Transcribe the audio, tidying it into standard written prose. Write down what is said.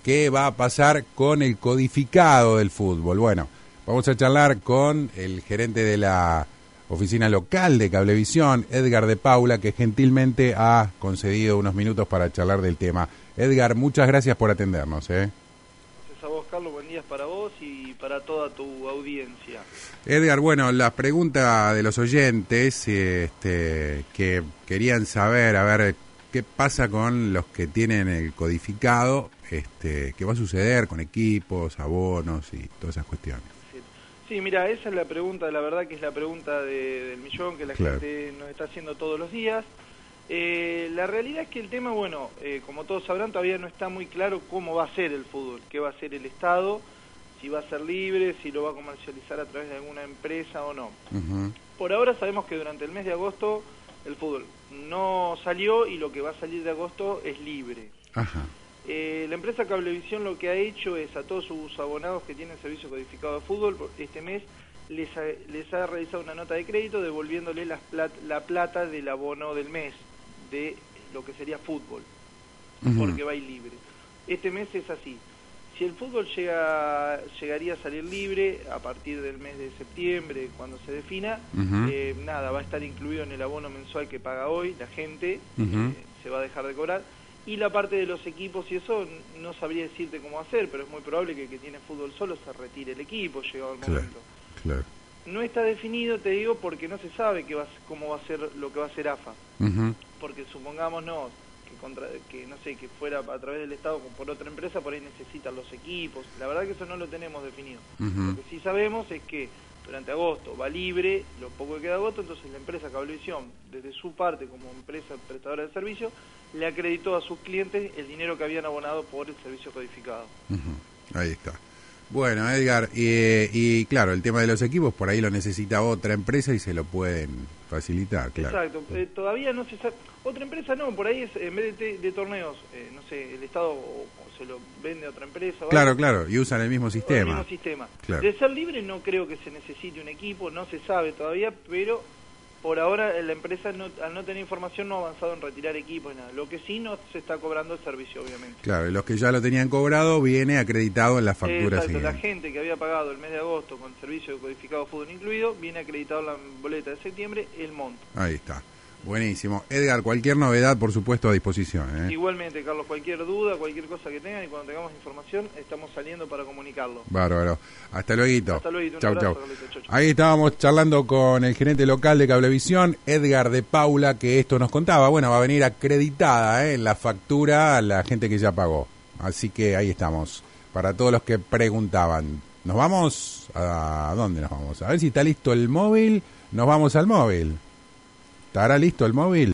qué va a pasar con el codificado del fútbol. Bueno, vamos a charlar con el gerente de la oficina local de Cablevisión, Edgar de Paula, que gentilmente ha concedido unos minutos para charlar del tema. Edgar, muchas gracias por atendernos. Gracias a vos, Carlos, buen día para vos y para toda tu audiencia. Edgar, bueno, la pregunta de los oyentes que querían saber, a ver, qué pasa con los que tienen el codificado, qué va a suceder con equipos, abonos y todas esas cuestiones. Sí, mira, esa es la pregunta, la verdad que es la pregunta del millón que la gente nos está haciendo todos los días. La realidad es que el tema, bueno, como todos sabrán, todavía no está muy claro cómo va a ser el fútbol, qué va a ser el Estado, si va a ser libre, si lo va a comercializar a través de alguna empresa o no. Por ahora sabemos que durante el mes de agosto el fútbol no salió y lo que va a salir de agosto es libre. La empresa Cablevisión lo que ha hecho es a todos sus abonados que tienen servicio codificado de fútbol, este mes les ha realizado una nota de crédito devolviéndole la plata del abono del mes de lo que sería fútbol, porque va a ir libre. Este mes es así. Si el fútbol llegaría a salir libre a partir del mes de septiembre, cuando se defina, nada, va a estar incluido en el abono mensual que paga hoy la gente, se va a dejar de cobrar. Y la parte de los equipos y eso, no sabría decirte cómo hacer, pero es muy probable que el que tiene fútbol solo se retire el equipo, llegado el momento. Claro. No está definido, te digo, porque no se sabe cómo va a ser lo que va a hacer AFA. Porque supongamos que no sé, que fuera a través del Estado por otra empresa, por ahí necesitan los equipos. La verdad que eso no lo tenemos definido. Lo que sí sabemos es que durante agosto va libre, lo poco que queda de agosto, entonces la empresa Cablevisión, desde su parte como empresa prestadora de servicio, le acreditó a sus clientes el dinero que habían abonado por el servicio codificado. Ahí está. Bueno, Edgar, y claro, el tema de los equipos, por ahí lo necesita otra empresa y se lo pueden facilitar, claro. Exacto, todavía no se sabe. Otra empresa no, por ahí es, en vez de torneos, no sé, el Estado o se lo vende a otra empresa. Claro, claro, y usan el mismo sistema. El mismo sistema. Claro. De ser libre no creo que se necesite un equipo, no se sabe todavía, pero por ahora la empresa al no tener información no ha avanzado en retirar equipos, nada. Lo que sí no se está cobrando el servicio, obviamente. Claro, y los que ya lo tenían cobrado viene acreditado en la factura siguiente. La gente que había pagado el mes de agosto con servicio de codificado fútbol incluido, viene acreditado en la boleta de septiembre el monto. Ahí está. Buenísimo. Edgar, cualquier novedad, por supuesto, a disposición. Igualmente, Carlos, cualquier duda, cualquier cosa que tengan y cuando tengamos información, estamos saliendo para comunicarlo. Bárbaro. Hasta luego. Hasta luego. Chau. Ahí estábamos charlando con el gerente local de Cablevisión, Edgar de Paula, que esto nos contaba. Bueno, va a venir acreditada en la factura a la gente que ya pagó. Así que ahí estamos. Para todos los que preguntaban. ¿Nos vamos? ¿A dónde nos vamos? A ver si está listo el móvil. Nos vamos al móvil. ¿Estará listo el móvil?